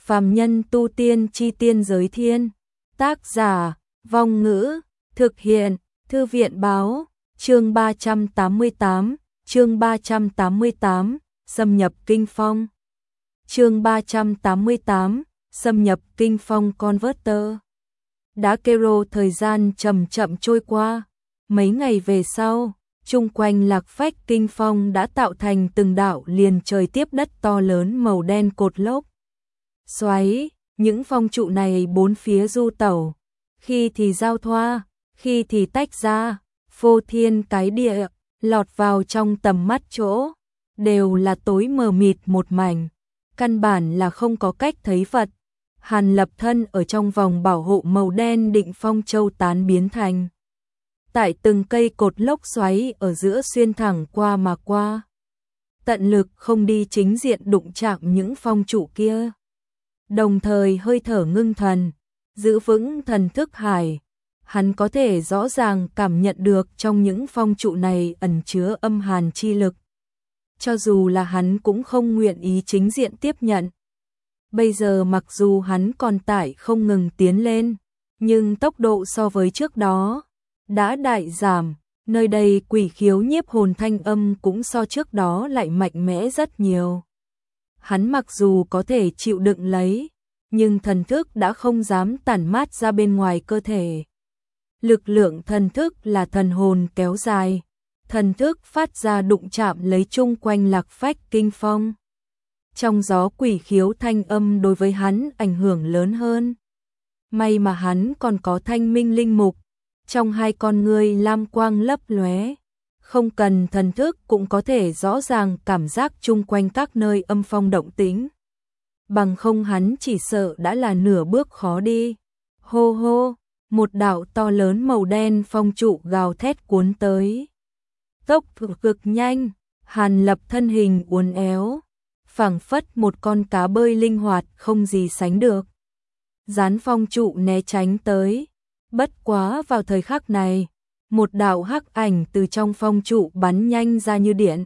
Phàm nhân tu tiên chi tiên giới thiên. Tác giả, Vong Ngữ, thực hiện, Thư viện Báo, chương 388, xâm nhập kinh phong. Chương 388, xâm nhập kinh phong Converter. Đã kêu thời gian chậm chậm trôi qua, mấy ngày về sau, chung quanh Lạc Phách kinh phong đã tạo thành từng đạo liền trời tiếp đất to lớn màu đen cột lốc. Xoáy, những phong trụ này bốn phía du tẩu, khi thì giao thoa, khi thì tách ra, phô thiên cái địa, lọt vào trong tầm mắt chỗ, đều là tối mờ mịt một mảnh, căn bản là không có cách thấy vật. Hàn Lập thân ở trong vòng bảo hộ màu đen định phong châu tán biến thành. Tại từng cây cột lốc xoáy ở giữa xuyên thẳng qua mà qua. Tận lực không đi chính diện đụng chạm những phong trụ kia. Đồng thời hơi thở ngưng thần, giữ vững thần thức hải. Hắn có thể rõ ràng cảm nhận được trong những phong trụ này ẩn chứa âm hàn chi lực. Cho dù là hắn cũng không nguyện ý chính diện tiếp nhận. Bây giờ mặc dù hắn còn tải không ngừng tiến lên, nhưng tốc độ so với trước đó đã đại giảm, nơi đây quỷ khiếu nhiếp hồn thanh âm cũng so trước đó lại mạnh mẽ rất nhiều. Hắn mặc dù có thể chịu đựng lấy, nhưng thần thức đã không dám tản mát ra bên ngoài cơ thể. Lực lượng thần thức là thần hồn kéo dài, thần thức phát ra đụng chạm lấy chung quanh Lạc Phách kinh phong. Trong gió quỷ khiếu thanh âm đối với hắn ảnh hưởng lớn hơn. May mà hắn còn có thanh minh linh mục, trong hai con ngươi lam quang lấp lóe, không cần thần thức cũng có thể rõ ràng cảm giác chung quanh các nơi âm phong động tĩnh. Bằng không hắn chỉ sợ đã là nửa bước khó đi. Hô hô, một đạo to lớn màu đen phong trụ gào thét cuốn tới. Tốc cực nhanh, Hàn Lập thân hình uốn éo, phảng phất một con cá bơi linh hoạt không gì sánh được. Gián phong trụ né tránh tới, bất quá vào thời khắc này, một đạo hắc ảnh từ trong phong trụ bắn nhanh ra như điện,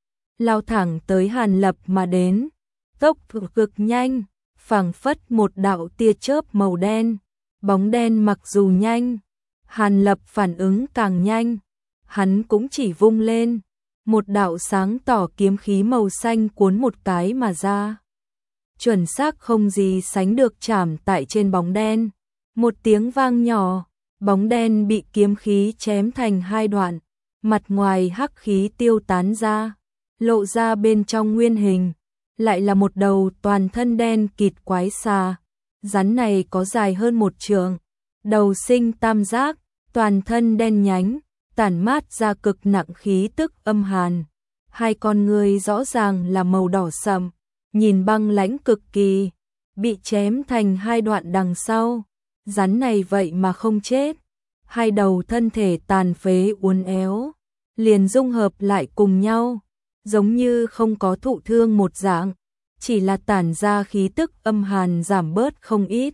lao thẳng tới Hàn Lập mà đến, tốc cực nhanh, phảng phất một đạo tia chớp màu đen, bóng đen mặc dù nhanh, Hàn Lập phản ứng càng nhanh, hắn cũng chỉ vung lên. Một đạo sáng tỏ kiếm khí màu xanh cuốn một cái mà ra. Chuẩn xác không gì sánh được chạm tại trên bóng đen. Một tiếng vang nhỏ, bóng đen bị kiếm khí chém thành hai đoạn. Mặt ngoài hắc khí tiêu tán ra, lộ ra bên trong nguyên hình. Lại là một đầu toàn thân đen kịt quái xà. Rắn này có dài hơn một trượng, đầu sinh tam giác, toàn thân đen nhánh. Tản mát ra cực nặng khí tức âm hàn, hai con ngươi rõ ràng là màu đỏ sậm, nhìn băng lãnh cực kỳ, bị chém thành hai đoạn đằng sau, rắn này vậy mà không chết, hai đầu thân thể tàn phế uốn éo, liền dung hợp lại cùng nhau, giống như không có thụ thương một dạng, chỉ là tản ra khí tức âm hàn giảm bớt không ít.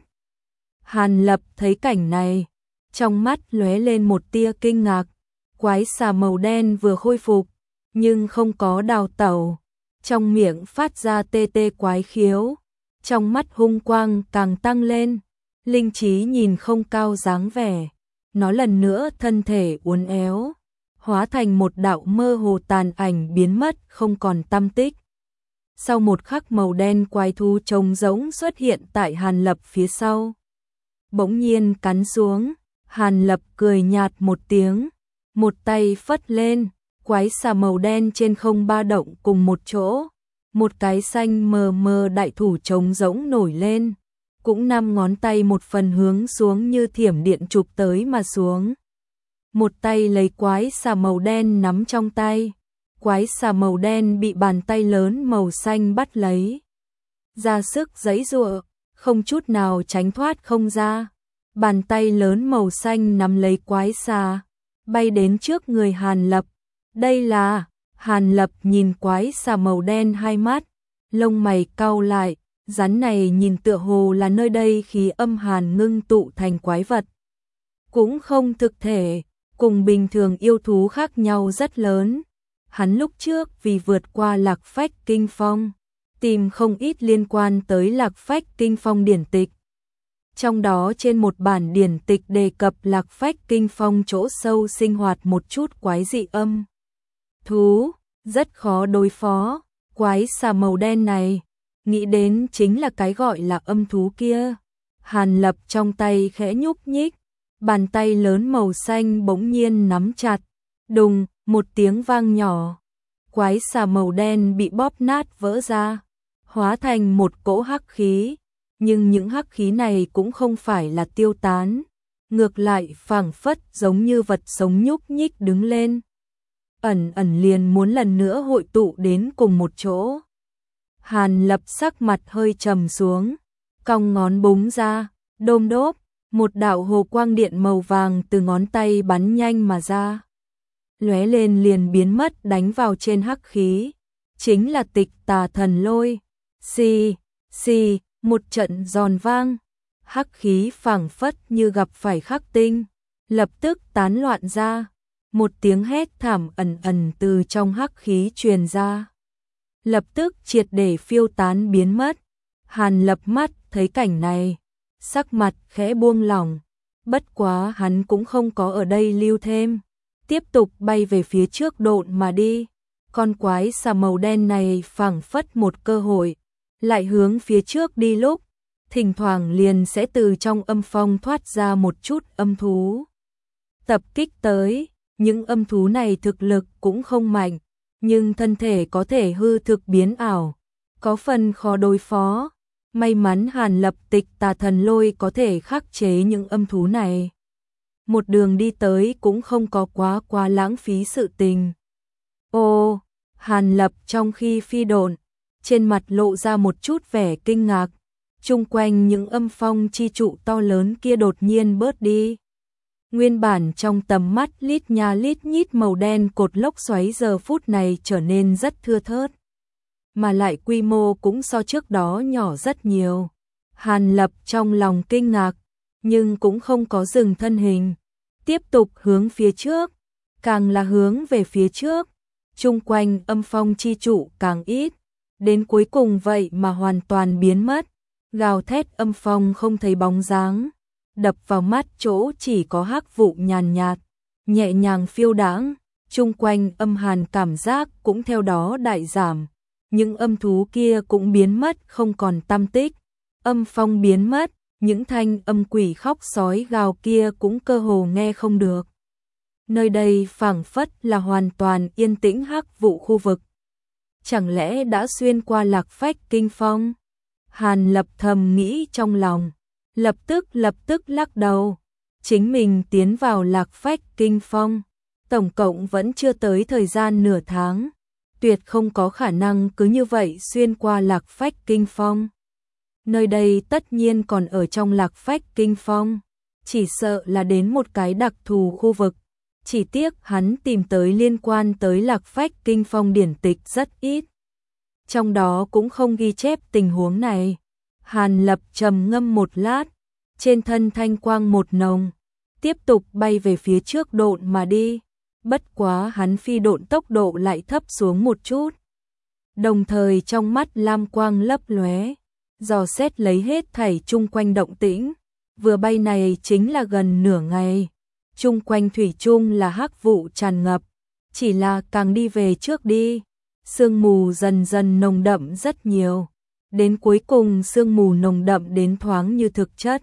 Hàn Lập thấy cảnh này, trong mắt lóe lên một tia kinh ngạc. Quái xà màu đen vừa khôi phục, nhưng không có đào tẩu, trong miệng phát ra tê tê quái khiếu, trong mắt hung quang càng tăng lên, linh trí nhìn không cao dáng vẻ, nó lần nữa thân thể uốn éo, hóa thành một đạo mơ hồ tàn ảnh biến mất không còn tăm tích. Sau một khắc màu đen quái thú trông giống xuất hiện tại Hàn Lập phía sau. Bỗng nhiên cắn xuống, Hàn Lập cười nhạt một tiếng. Một tay phất lên, quái xà màu đen trên không ba động cùng một chỗ, một cái xanh mờ mờ đại thủ trống rỗng nổi lên, cũng 5 ngón tay một phần hướng xuống như thiểm điện chụp tới mà xuống. Một tay lấy quái xà màu đen nắm trong tay, quái xà màu đen bị bàn tay lớn màu xanh bắt lấy. Ra sức giãy giụa, không chút nào tránh thoát không ra, bàn tay lớn màu xanh nắm lấy quái xà. Bay đến trước người Hàn Lập. Đây là, Hàn Lập nhìn quái xà màu đen hai mắt, lông mày cau lại, rắn này nhìn tựa hồ là nơi đây khí âm hàn ngưng tụ thành quái vật. Cũng không thực thể, cùng bình thường yêu thú khác nhau rất lớn. Hắn lúc trước vì vượt qua Lạc Phách kinh phong, tìm không ít liên quan tới Lạc Phách Kinh Phong điển tịch. Trong đó trên một bản điển tịch đề cập Lạc Phách Kinh Phong chỗ sâu sinh hoạt một chút quái dị âm thú, rất khó đối phó. Quái xà màu đen này, nghĩ đến chính là cái gọi là âm thú kia. Hàn Lập trong tay khẽ nhúc nhích, bàn tay lớn màu xanh bỗng nhiên nắm chặt, đùng, một tiếng vang nhỏ. Quái xà màu đen bị bóp nát vỡ ra, hóa thành một cỗ hắc khí, nhưng những hắc khí này cũng không phải là tiêu tán, ngược lại phảng phất giống như vật sống nhúc nhích đứng lên. Ẩn ẩn liền muốn lần nữa hội tụ đến cùng một chỗ. Hàn Lập sắc mặt hơi trầm xuống, cong ngón búng ra, đôm đốp, một đạo hồ quang điện màu vàng từ ngón tay bắn nhanh mà ra. Lóe lên liền biến mất đánh vào trên hắc khí, chính là Tịch Tà Thần Lôi. Xì, xì, một trận giòn vang, hắc khí phảng phất như gặp phải khắc tinh, lập tức tán loạn ra. Một tiếng hét thảm ẩn ẩn từ trong hắc khí truyền ra, lập tức triệt để phiêu tán biến mất. Hàn Lập mắt thấy cảnh này, sắc mặt khẽ buông lỏng, bất quá hắn cũng không có ở đây lưu thêm, tiếp tục bay về phía trước độn mà đi. Con quái xà màu đen này phảng phất một cơ hội, lại hướng phía trước đi lúc, thỉnh thoảng liền sẽ từ trong âm phong thoát ra một chút âm thú tập kích tới. Những âm thú này thực lực cũng không mạnh, nhưng thân thể có thể hư thực biến ảo, có phần khó đối phó. May mắn Hàn Lập Tịch Tà Thần Lôi có thể khắc chế những âm thú này. Một đường đi tới cũng không có quá lãng phí sự tình. Ô, Hàn Lập trong khi phi độn, trên mặt lộ ra một chút vẻ kinh ngạc, chung quanh những âm phong chi trụ to lớn kia đột nhiên bớt đi. Nguyên bản trong tầm mắt lít nha lít nhít màu đen cột lốc xoáy giờ phút này trở nên rất thưa thớt, mà lại quy mô cũng so trước đó nhỏ rất nhiều. Hàn Lập trong lòng kinh ngạc, nhưng cũng không có dừng thân hình, tiếp tục hướng phía trước, càng là hướng về phía trước, chung quanh âm phong chi trụ càng ít, đến cuối cùng vậy mà hoàn toàn biến mất, gào thét âm phong không thấy bóng dáng. Đập vào mắt chỗ chỉ có hắc vụ nhàn nhạt, nhẹ nhàng phiêu đãng, chung quanh âm hàn cảm giác cũng theo đó đại giảm. Những âm thú kia cũng biến mất không còn tăm tích, âm phong biến mất, những thanh âm quỷ khóc sói gào kia cũng cơ hồ nghe không được. Nơi đây phảng phất là hoàn toàn yên tĩnh hắc vụ khu vực. Chẳng lẽ đã xuyên qua Lạc Phách Kinh Phong? Hàn Lập thầm nghĩ trong lòng. Lập tức lắc đầu, chính mình tiến vào Lạc Phách Kinh Phong, tổng cộng vẫn chưa tới thời gian nửa tháng, tuyệt không có khả năng cứ như vậy xuyên qua Lạc Phách Kinh Phong. Nơi đây tất nhiên còn ở trong Lạc Phách Kinh Phong, chỉ sợ là đến một cái đặc thù khu vực, chỉ tiếc hắn tìm tới liên quan tới Lạc Phách Kinh Phong điển tịch rất ít. Trong đó cũng không ghi chép tình huống này. Hàn Lập trầm ngâm một lát, trên thân thanh quang một nồng, tiếp tục bay về phía trước độn mà đi. Bất quá hắn phi độn tốc độ lại thấp xuống một chút. Đồng thời trong mắt lam quang lấp lóe, dò xét lấy hết thảy chung quanh động tĩnh. Vừa bay này chính là gần nửa ngày, chung quanh thủy chung là hắc vụ tràn ngập, chỉ là càng đi về trước đi, sương mù dần dần nồng đậm rất nhiều. Đến cuối cùng sương mù nồng đậm đến thoáng như thực chất.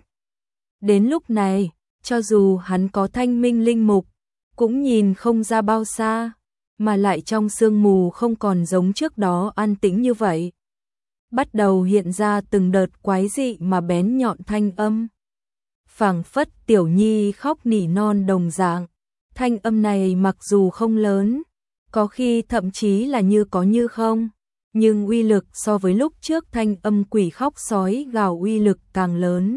Đến lúc này, cho dù hắn có thanh minh linh mục, cũng nhìn không ra bao xa, mà lại trong sương mù không còn giống trước đó an tĩnh như vậy. Bắt đầu hiện ra từng đợt quái dị mà bén nhọn thanh âm. Phảng phất tiểu nhi khóc nỉ non đồng dạng. Thanh âm này mặc dù không lớn, có khi thậm chí là như có như không, nhưng uy lực so với lúc trước thanh âm quỷ khóc sói gào uy lực càng lớn.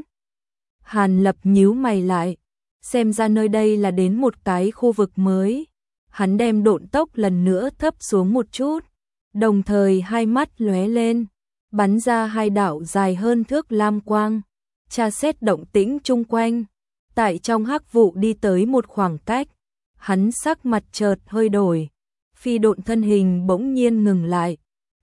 Hàn Lập nhíu mày lại, xem ra nơi đây là đến một cái khu vực mới. Hắn đem độn tốc lần nữa thấp xuống một chút, đồng thời hai mắt lóe lên, bắn ra hai đạo dài hơn thước lam quang, tra xét động tĩnh chung quanh. Tại trong hắc vụ đi tới một khoảng cách, hắn sắc mặt chợt hơi đổi, phi độn thân hình bỗng nhiên ngừng lại,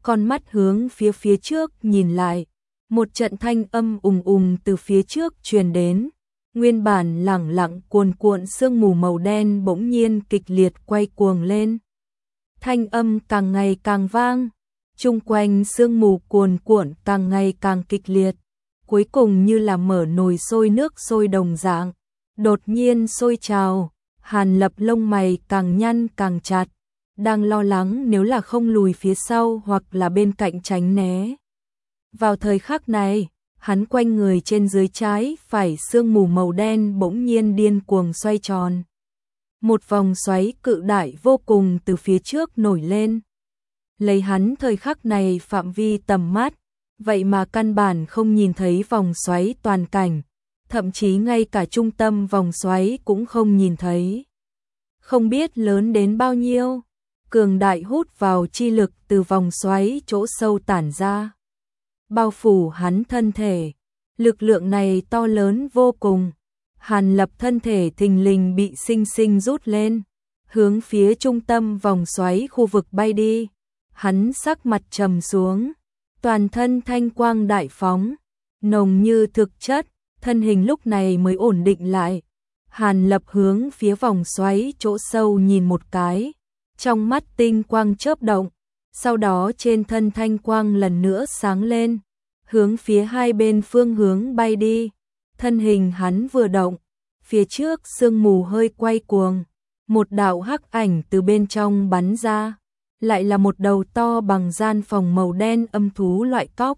con mắt hướng phía trước nhìn lại, một trận thanh âm ùng ùng từ phía trước truyền đến, nguyên bản lẳng lặng cuồn cuộn sương mù màu đen bỗng nhiên kịch liệt quay cuồng lên. Thanh âm càng ngày càng vang, chung quanh sương mù cuồn cuộn càng ngày càng kịch liệt, cuối cùng như là mở nồi sôi nước sôi đồng dạng, đột nhiên sôi trào. Hàn Lập lông mày càng nhăn càng chặt, đang lo lắng nếu là không lùi phía sau hoặc là bên cạnh tránh né. Vào thời khắc này, hắn quanh người trên dưới trái phải sương mù màu đen bỗng nhiên điên cuồng xoay tròn. Một vòng xoáy cự đại vô cùng từ phía trước nổi lên. Lấy hắn thời khắc này phạm vi tầm mắt, vậy mà căn bản không nhìn thấy vòng xoáy toàn cảnh, thậm chí ngay cả trung tâm vòng xoáy cũng không nhìn thấy. Không biết lớn đến bao nhiêu, cường đại hút vào chi lực từ vòng xoáy chỗ sâu tản ra, bao phủ hắn thân thể. Lực lượng này to lớn vô cùng. Hàn Lập thân thể thình lình bị sinh sinh rút lên, hướng phía trung tâm vòng xoáy khu vực bay đi. Hắn sắc mặt trầm xuống, toàn thân thanh quang đại phóng, nồng như thực chất, thân hình lúc này mới ổn định lại. Hàn Lập hướng phía vòng xoáy chỗ sâu nhìn một cái, trong mắt tinh quang chớp động, sau đó trên thân thanh quang lần nữa sáng lên, hướng phía hai bên phương hướng bay đi. Thân hình hắn vừa động, phía trước sương mù hơi quay cuồng, một đạo hắc ảnh từ bên trong bắn ra, lại là một đầu to bằng gian phòng màu đen âm thú loại cóc.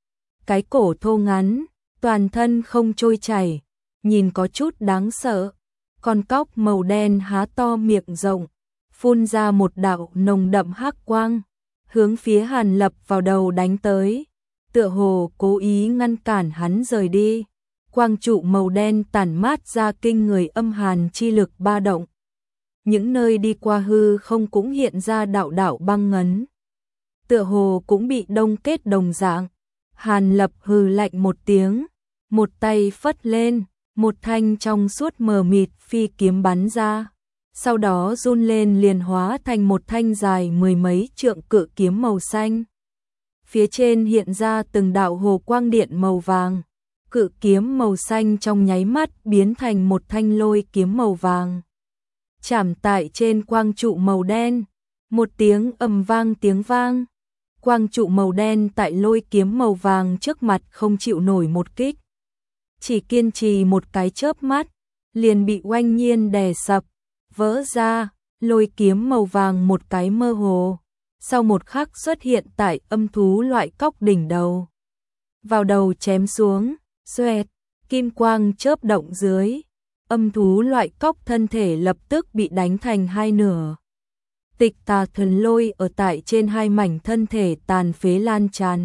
Cái cổ thô ngắn, toàn thân không trôi chảy, nhìn có chút đáng sợ. Con cóc màu đen há to miệng rộng, phun ra một đạo nồng đậm hắc quang, hướng phía Hàn Lập vào đầu đánh tới, tựa hồ cố ý ngăn cản hắn rời đi. Quang trụ màu đen tản mát ra kinh người âm hàn chi lực ba động. Những nơi đi qua hư không cũng hiện ra đạo đạo băng ngấn, tựa hồ cũng bị đông kết đồng dạng. Hàn Lập hừ lạnh một tiếng, một tay phất lên, một thanh trong suốt mờ mịt phi kiếm bắn ra, sau đó run lên liền hóa thành một thanh dài mười mấy trượng cự kiếm màu xanh. Phía trên hiện ra từng đạo hồ quang điện màu vàng, cự kiếm màu xanh trong nháy mắt biến thành một thanh lôi kiếm màu vàng. Chạm tại trên quang trụ màu đen, một tiếng ầm vang tiếng vang. Quang trụ màu đen tại lôi kiếm màu vàng trước mặt không chịu nổi một kích. Chỉ kiên trì một cái chớp mắt, liền bị oanh nhiên đè sập, vỡ ra, lôi kiếm màu vàng một cái mơ hồ. Sau một khắc xuất hiện tại âm thú loại cóc đỉnh đầu. Vào đầu chém xuống, xoẹt, kim quang chớp động dưới. Âm thú loại cóc thân thể lập tức bị đánh thành hai nửa. Tịch tà thần lôi ở tại trên hai mảnh thân thể tàn phế lan tràn.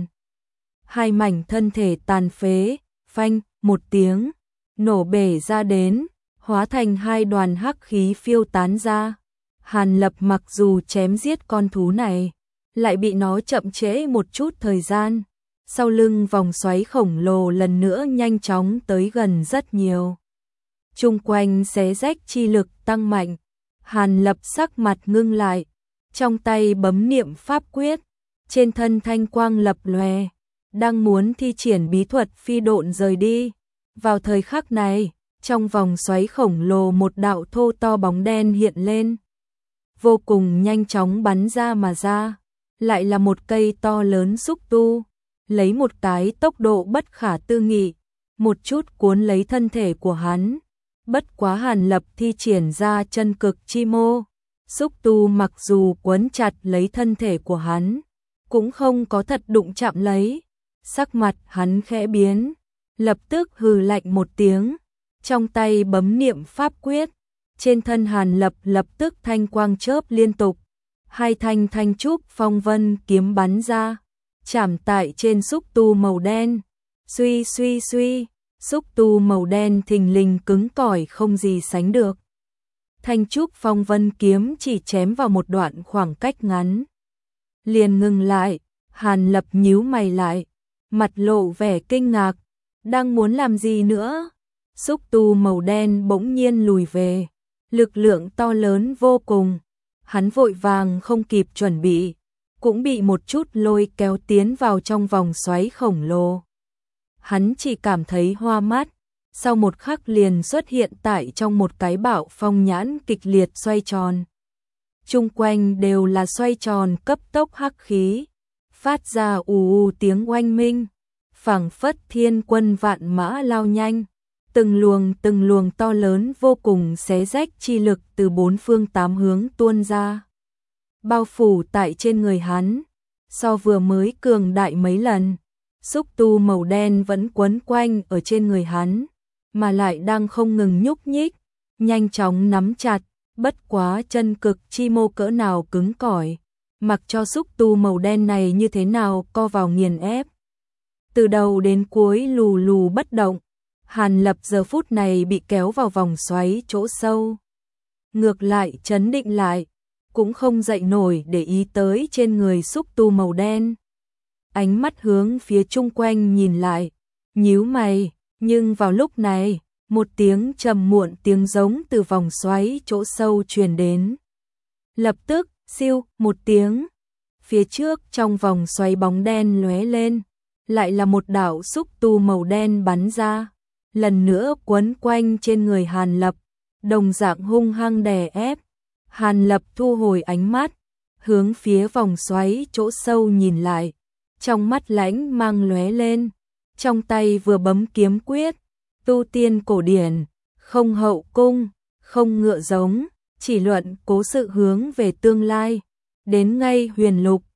Hai mảnh thân thể tàn phế, phanh, một tiếng, nổ bể ra đến, hóa thành hai đoàn hắc khí phiêu tán ra. Hàn Lập mặc dù chém giết con thú này, lại bị nó chậm trễ một chút thời gian. Sau lưng vòng xoáy khổng lồ lần nữa nhanh chóng tới gần rất nhiều. Chung quanh xé rách chi lực tăng mạnh. Hàn Lập sắc mặt ngưng lại, trong tay bấm niệm pháp quyết, trên thân thanh quang lập lòe, đang muốn thi triển bí thuật phi độn rời đi. Vào thời khắc này, trong vòng xoáy khổng lồ một đạo thô to bóng đen hiện lên, vô cùng nhanh chóng bắn ra mà ra, lại là một cây to lớn xúc tu, lấy một cái tốc độ bất khả tư nghị, một chút cuốn lấy thân thể của hắn. Bất quá Hàn Lập thi triển ra chân cực chi mô, xúc tu mặc dù quấn chặt lấy thân thể của hắn, cũng không có thật đụng chạm lấy. Sắc mặt hắn khẽ biến, lập tức hừ lạnh một tiếng, trong tay bấm niệm pháp quyết, trên thân Hàn Lập lập tức thanh quang chớp liên tục, hai thanh thanh trúc phong vân kiếm bắn ra, chạm tại trên xúc tu màu đen. Suy suy suy, xúc tu màu đen thình lình cứng cỏi không gì sánh được. Thanh trúc phong vân kiếm chỉ chém vào một đoạn khoảng cách ngắn, liền ngừng lại. Hàn Lập nhíu mày lại, mặt lộ vẻ kinh ngạc, đang muốn làm gì nữa? Xúc tu màu đen bỗng nhiên lùi về, lực lượng to lớn vô cùng, hắn vội vàng không kịp chuẩn bị, cũng bị một chút lôi kéo tiến vào trong vòng xoáy khổng lồ. Hắn chỉ cảm thấy hoa mắt, sau một khắc liền xuất hiện tại trong một cái bạo phong nhãn kịch liệt xoay tròn. Chung quanh đều là xoay tròn cấp tốc hắc khí, phát ra ù ù tiếng oanh minh, phảng phất thiên quân vạn mã lao nhanh, từng luồng to lớn vô cùng xé rách chi lực từ bốn phương tám hướng tuôn ra, bao phủ tại trên người hắn, so vừa mới cường đại mấy lần. Xúc tu màu đen vẫn quấn quanh ở trên người hắn, mà lại đang không ngừng nhúc nhích, nhanh chóng nắm chặt, bất quá chân cực chi mô cỡ nào cứng cỏi, mặc cho xúc tu màu đen này như thế nào co vào nghiền ép. Từ đầu đến cuối lù lù bất động, Hàn Lập giờ phút này bị kéo vào vòng xoáy chỗ sâu. Ngược lại trấn định lại, cũng không dậy nổi để ý tới trên người xúc tu màu đen. Ánh mắt hướng phía chung quanh nhìn lại, nhíu mày, nhưng vào lúc này, một tiếng trầm muộn tiếng giống từ vòng xoáy chỗ sâu truyền đến. Lập tức, siêu, một tiếng, phía trước trong vòng xoáy bóng đen lóe lên, lại là một đạo xúc tu màu đen bắn ra, lần nữa quấn quanh trên người Hàn Lập, đồng dạng hung hăng đè ép. Hàn Lập thu hồi ánh mắt, hướng phía vòng xoáy chỗ sâu nhìn lại, trong mắt lãnh mang lóe lên, trong tay vừa bấm kiếm quyết, tu tiên cổ điển, không hậu cung, không ngựa giống, chỉ luận cố sự hướng về tương lai, đến ngay huyền lục,